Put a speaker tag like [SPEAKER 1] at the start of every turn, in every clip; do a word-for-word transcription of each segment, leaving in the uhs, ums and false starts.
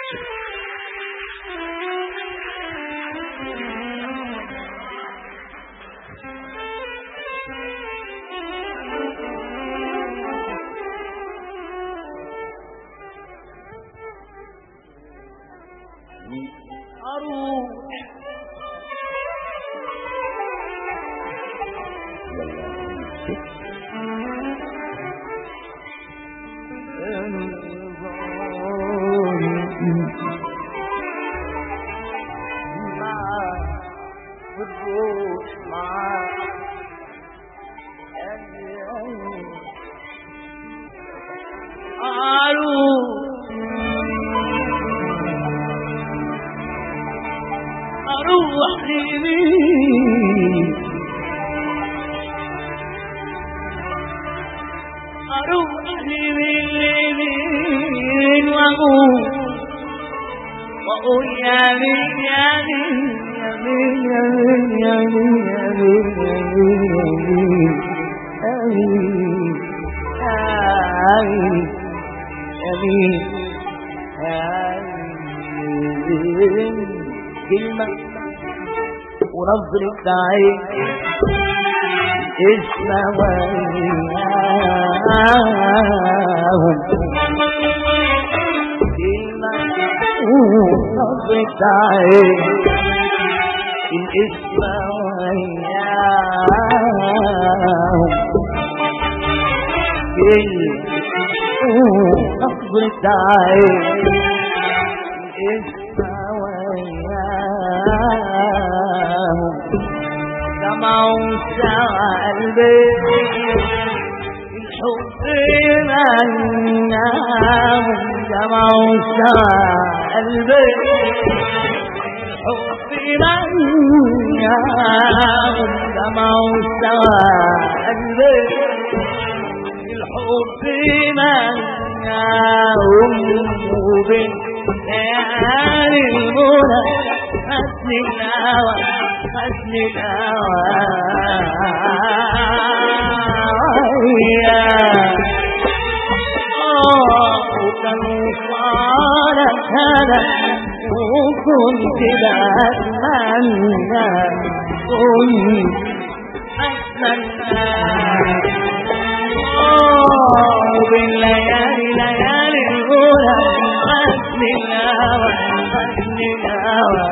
[SPEAKER 1] ونظرة عين اسمع وياهم ونظرة عين الاسم وياهم نظرة عين الاسم سمعوا سمع البيت الحب منام سمعوا سمع البيت الحب منام سمعوا سمع البيت الحب منام وبالخيال المنى حسن الهوى حسن الهوى وكانوا صارت هذا وكنت بأتمنى كنت أتمنى وبالليالي ليالي الأولى حسن الهوى حسن الهوى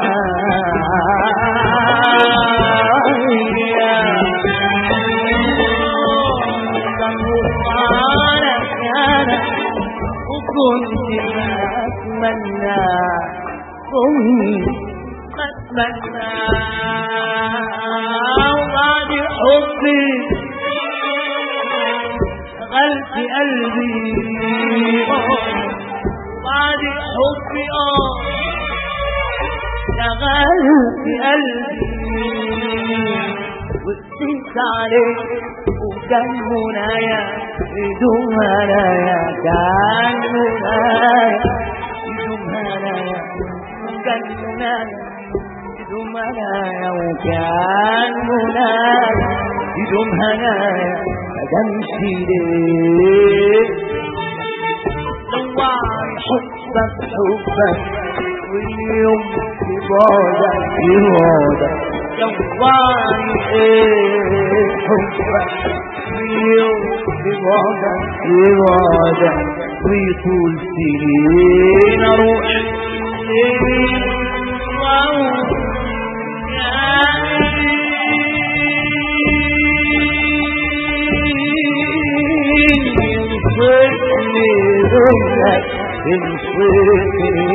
[SPEAKER 1] كنت أتمنى كنت أتمنى وبعد حبي شغلت قلبي بعد حبي اه شغلت قلبي وقسيت عليك وكان منايا بدون هنايا كان منايا بدون هنايا وكان منايا بدون هنايا وكان منايا بدون هنايا مدامشي ليه لوعي حبك حبك واليوم في بعدك في بعدك لوعي ايه حبك واليوم في بعدك في بعدك ويطول سنين اروح ليه واروح انصفني ذنك انصفني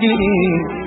[SPEAKER 1] الجنين